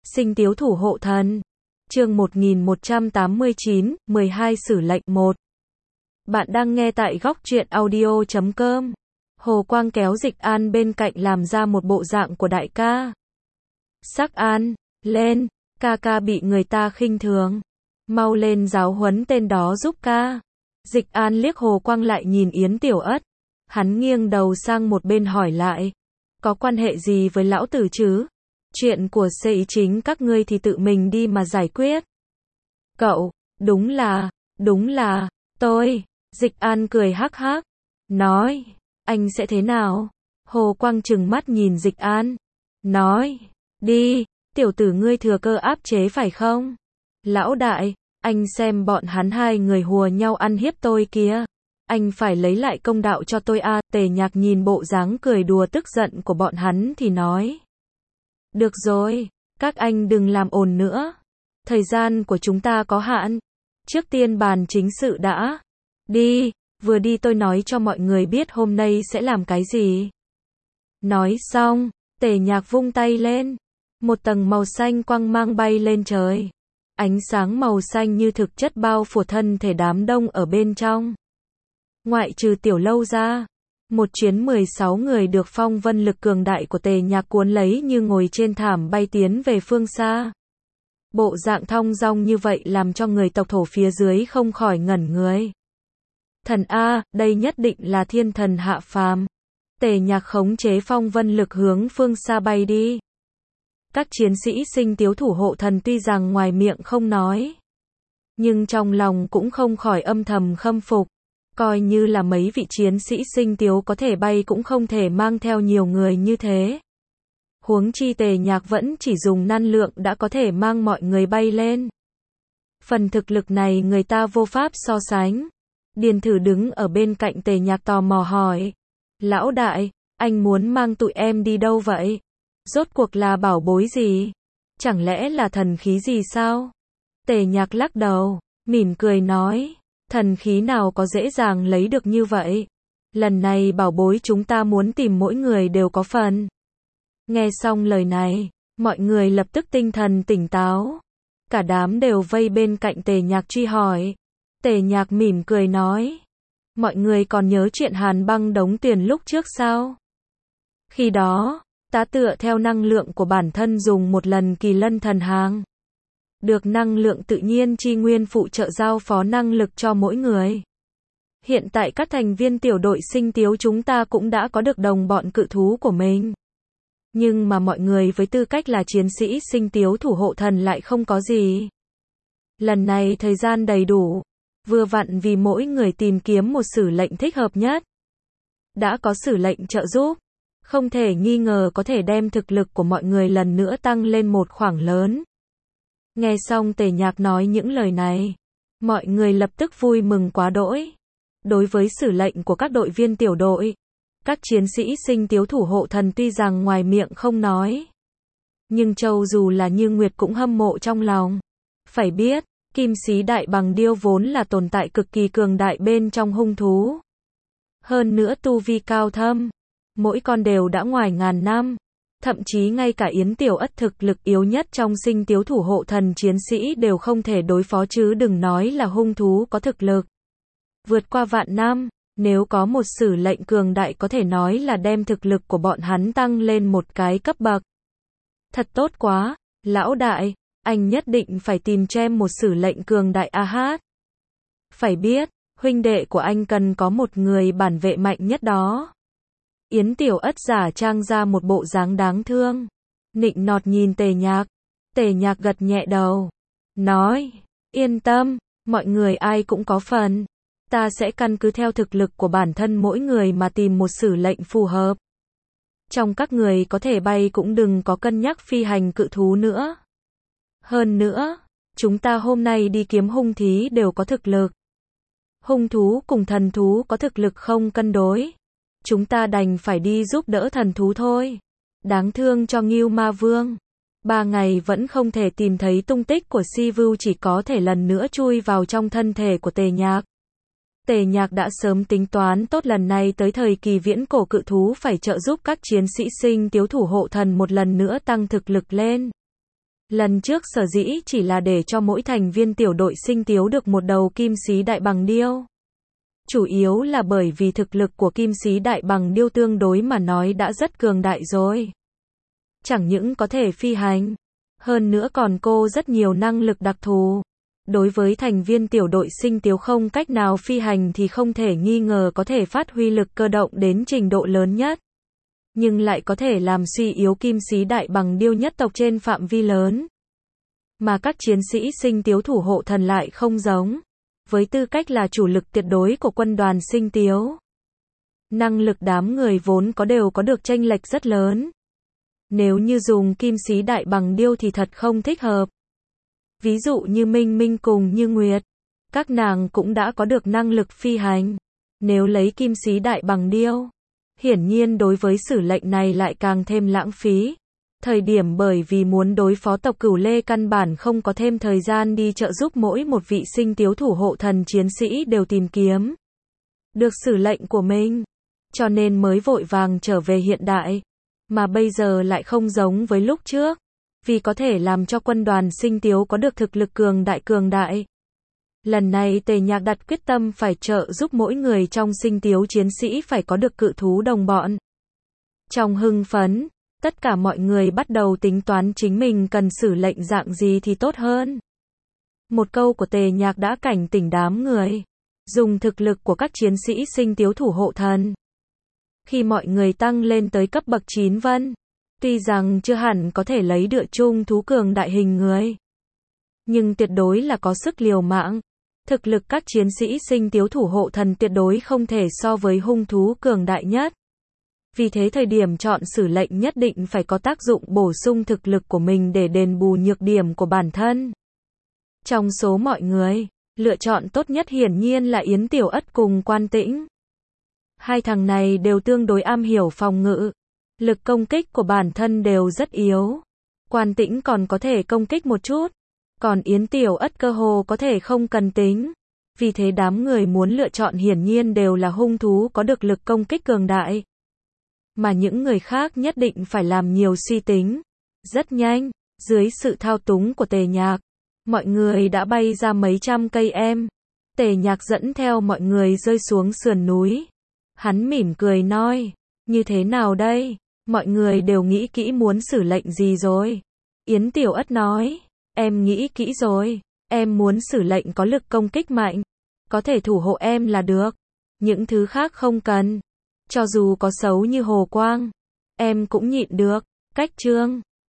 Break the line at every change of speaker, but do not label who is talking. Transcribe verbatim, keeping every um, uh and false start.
Sinh tiếu thủ hộ thần. Chương một nghìn một trăm tám mươi chín, mười hai Sử lệnh một. Bạn đang nghe tại góc truyện audio chấm com. Hồ Quang kéo Dịch An bên cạnh làm ra một bộ dạng của đại ca. Sắc An, lên, ca ca bị người ta khinh thường. Mau lên giáo huấn tên đó giúp ca. Dịch An liếc Hồ Quang lại nhìn Yến Tiểu Ất. Hắn nghiêng đầu sang một bên hỏi lại. Có quan hệ gì với lão tử chứ? Chuyện của sĩ chính các ngươi thì tự mình đi mà giải quyết. Cậu, đúng là, đúng là, tôi. Dịch An cười hắc hắc. Nói, anh sẽ thế nào? Hồ Quang trừng mắt nhìn Dịch An. Nói, đi, tiểu tử ngươi thừa cơ áp chế phải không? Lão đại, anh xem bọn hắn hai người hùa nhau ăn hiếp tôi kìa. Anh phải lấy lại công đạo cho tôi a. À. Tề Nhạc nhìn bộ dáng cười đùa tức giận của bọn hắn thì nói. Được rồi, các anh đừng làm ồn nữa. Thời gian của chúng ta có hạn. Trước tiên bàn chính sự đã. Đi, vừa đi tôi nói cho mọi người biết hôm nay sẽ làm cái gì. Nói xong, Tề Nhạc vung tay lên. Một tầng màu xanh quang mang bay lên trời. Ánh sáng màu xanh như thực chất bao phủ thân thể đám đông ở bên trong. Ngoại trừ Tiểu Lâu ra, một chuyến mười sáu người được phong vân lực cường đại của Tề Nhạc cuốn lấy như ngồi trên thảm bay tiến về phương xa. Bộ dạng thong dong như vậy làm cho người tộc thổ phía dưới không khỏi ngẩn người. Thần A, đây nhất định là thiên thần hạ phàm. Tề Nhạc khống chế phong vân lực hướng phương xa bay đi. Các chiến sĩ sinh tiếu thủ hộ thần tuy rằng ngoài miệng không nói, nhưng trong lòng cũng không khỏi âm thầm khâm phục. Coi như là mấy vị chiến sĩ sinh tiếu có thể bay cũng không thể mang theo nhiều người như thế. Huống chi Tề Nhạc vẫn chỉ dùng năng lượng đã có thể mang mọi người bay lên. Phần thực lực này người ta vô pháp so sánh. Điền Thử đứng ở bên cạnh Tề Nhạc tò mò hỏi. Lão đại, anh muốn mang tụi em đi đâu vậy? Rốt cuộc là bảo bối gì? Chẳng lẽ là thần khí gì sao? Tề Nhạc lắc đầu, mỉm cười nói. Thần khí nào có dễ dàng lấy được như vậy? Lần này bảo bối chúng ta muốn tìm mỗi người đều có phần. Nghe xong lời này, mọi người lập tức tinh thần tỉnh táo. Cả đám đều vây bên cạnh Tề Nhạc truy hỏi. Tề Nhạc mỉm cười nói. Mọi người còn nhớ chuyện Hàn Băng đống tiền lúc trước sao? Khi đó, ta tựa theo năng lượng của bản thân dùng một lần kỳ lân thần hàng. Được năng lượng tự nhiên chi nguyên phụ trợ giao phó năng lực cho mỗi người. Hiện tại các thành viên tiểu đội sinh tiếu chúng ta cũng đã có được đồng bọn cự thú của mình. Nhưng mà mọi người với tư cách là chiến sĩ sinh tiếu thủ hộ thần lại không có gì. Lần này thời gian đầy đủ, vừa vặn vì mỗi người tìm kiếm một sử lệnh thích hợp nhất. Đã có sử lệnh trợ giúp, không thể nghi ngờ có thể đem thực lực của mọi người lần nữa tăng lên một khoảng lớn. Nghe xong Tề Nhạc nói những lời này, mọi người lập tức vui mừng quá đỗi. Đối với sử lệnh của các đội viên tiểu đội, các chiến sĩ sinh tiếu thủ hộ thần tuy rằng ngoài miệng không nói, nhưng châu dù là Như Nguyệt cũng hâm mộ trong lòng. Phải biết, kim sĩ đại bằng điêu vốn là tồn tại cực kỳ cường đại bên trong hung thú. Hơn nữa tu vi cao thâm, mỗi con đều đã ngoài ngàn năm. Thậm chí ngay cả Yến Tiểu Ất thực lực yếu nhất trong sinh tiếu thủ hộ thần chiến sĩ đều không thể đối phó chứ đừng nói là hung thú có thực lực vượt qua vạn năm. Nếu có một sử lệnh cường đại có thể nói là đem thực lực của bọn hắn tăng lên một cái cấp bậc. Thật tốt quá, lão đại, anh nhất định phải tìm cho em một sử lệnh cường đại a hát. Phải biết, huynh đệ của anh cần có một người bản vệ mạnh nhất đó. Yến Tiểu Ất giả trang ra một bộ dáng đáng thương, nịnh nọt nhìn Tề Nhạc. Tề Nhạc gật nhẹ đầu, nói, yên tâm, mọi người ai cũng có phần. Ta sẽ căn cứ theo thực lực của bản thân mỗi người mà tìm một sử lệnh phù hợp. Trong các người có thể bay cũng đừng có cân nhắc phi hành cự thú nữa. Hơn nữa, chúng ta hôm nay đi kiếm hung thí đều có thực lực. Hung thú cùng thần thú có thực lực không cân đối. Chúng ta đành phải đi giúp đỡ thần thú thôi. Đáng thương cho Ngưu Ma Vương. Ba ngày vẫn không thể tìm thấy tung tích của Si Vưu, chỉ có thể lần nữa chui vào trong thân thể của Tề Nhạc. Tề Nhạc đã sớm tính toán tốt lần này tới thời kỳ viễn cổ cự thú phải trợ giúp các chiến sĩ sinh tiếu thủ hộ thần một lần nữa tăng thực lực lên. Lần trước sở dĩ chỉ là để cho mỗi thành viên tiểu đội sinh tiếu được một đầu kim sĩ đại bằng điêu. Chủ yếu là bởi vì thực lực của kim sĩ đại bằng điêu tương đối mà nói đã rất cường đại rồi. Chẳng những có thể phi hành, hơn nữa còn cô rất nhiều năng lực đặc thù. Đối với thành viên tiểu đội sinh tiếu không cách nào phi hành thì không thể nghi ngờ có thể phát huy lực cơ động đến trình độ lớn nhất. Nhưng lại có thể làm suy yếu kim sĩ đại bằng điêu nhất tộc trên phạm vi lớn. Mà các chiến sĩ sinh tiếu thủ hộ thần lại không giống. Với tư cách là chủ lực tuyệt đối của quân đoàn sinh tiếu. Năng lực đám người vốn có đều có được chênh lệch rất lớn. Nếu như dùng kim sĩ đại bằng điêu thì thật không thích hợp. Ví dụ như Minh Minh cùng Như Nguyệt. Các nàng cũng đã có được năng lực phi hành. Nếu lấy kim sĩ đại bằng điêu. Hiển nhiên đối với sử lệnh này lại càng thêm lãng phí. Thời điểm bởi vì muốn đối phó tộc Cửu Lê căn bản không có thêm thời gian đi trợ giúp mỗi một vị sinh tiếu thủ hộ thần chiến sĩ đều tìm kiếm được sử lệnh của mình. Cho nên mới vội vàng trở về hiện đại. Mà bây giờ lại không giống với lúc trước. Vì có thể làm cho quân đoàn sinh tiếu có được thực lực cường đại cường đại. Lần này Tề Nhạc đặt quyết tâm phải trợ giúp mỗi người trong sinh tiếu chiến sĩ phải có được cự thú đồng bọn. Trong hưng phấn, tất cả mọi người bắt đầu tính toán chính mình cần sử lệnh dạng gì thì tốt hơn. Một câu của Tề Nhạc đã cảnh tỉnh đám người. Dùng thực lực của các chiến sĩ sinh tiếu thủ hộ thần. Khi mọi người tăng lên tới cấp bậc chín vân, tuy rằng chưa hẳn có thể lấy được chung thú cường đại hình người. Nhưng tuyệt đối là có sức liều mạng. Thực lực các chiến sĩ sinh tiếu thủ hộ thần tuyệt đối không thể so với hung thú cường đại nhất. Vì thế thời điểm chọn sử lệnh nhất định phải có tác dụng bổ sung thực lực của mình để đền bù nhược điểm của bản thân. Trong số mọi người, lựa chọn tốt nhất hiển nhiên là Yến Tiểu Ất cùng Quan Tĩnh. Hai thằng này đều tương đối am hiểu phòng ngự. Lực công kích của bản thân đều rất yếu. Quan Tĩnh còn có thể công kích một chút. Còn Yến Tiểu Ất cơ hồ có thể không cần tính. Vì thế đám người muốn lựa chọn hiển nhiên đều là hung thú có được lực công kích cường đại. Mà những người khác nhất định phải làm nhiều suy tính. Rất nhanh, dưới sự thao túng của Tề Nhạc, mọi người đã bay ra mấy trăm cây em. Tề Nhạc dẫn theo mọi người rơi xuống sườn núi. Hắn mỉm cười nói, như thế nào đây? Mọi người đều nghĩ kỹ muốn sử lệnh gì rồi? Yến Tiểu Ất nói, em nghĩ kỹ rồi. Em muốn sử lệnh có lực công kích mạnh. Có thể thủ hộ em là được. Những thứ khác không cần. Cho dù có xấu như hồ quang, em cũng nhịn được. Cách chương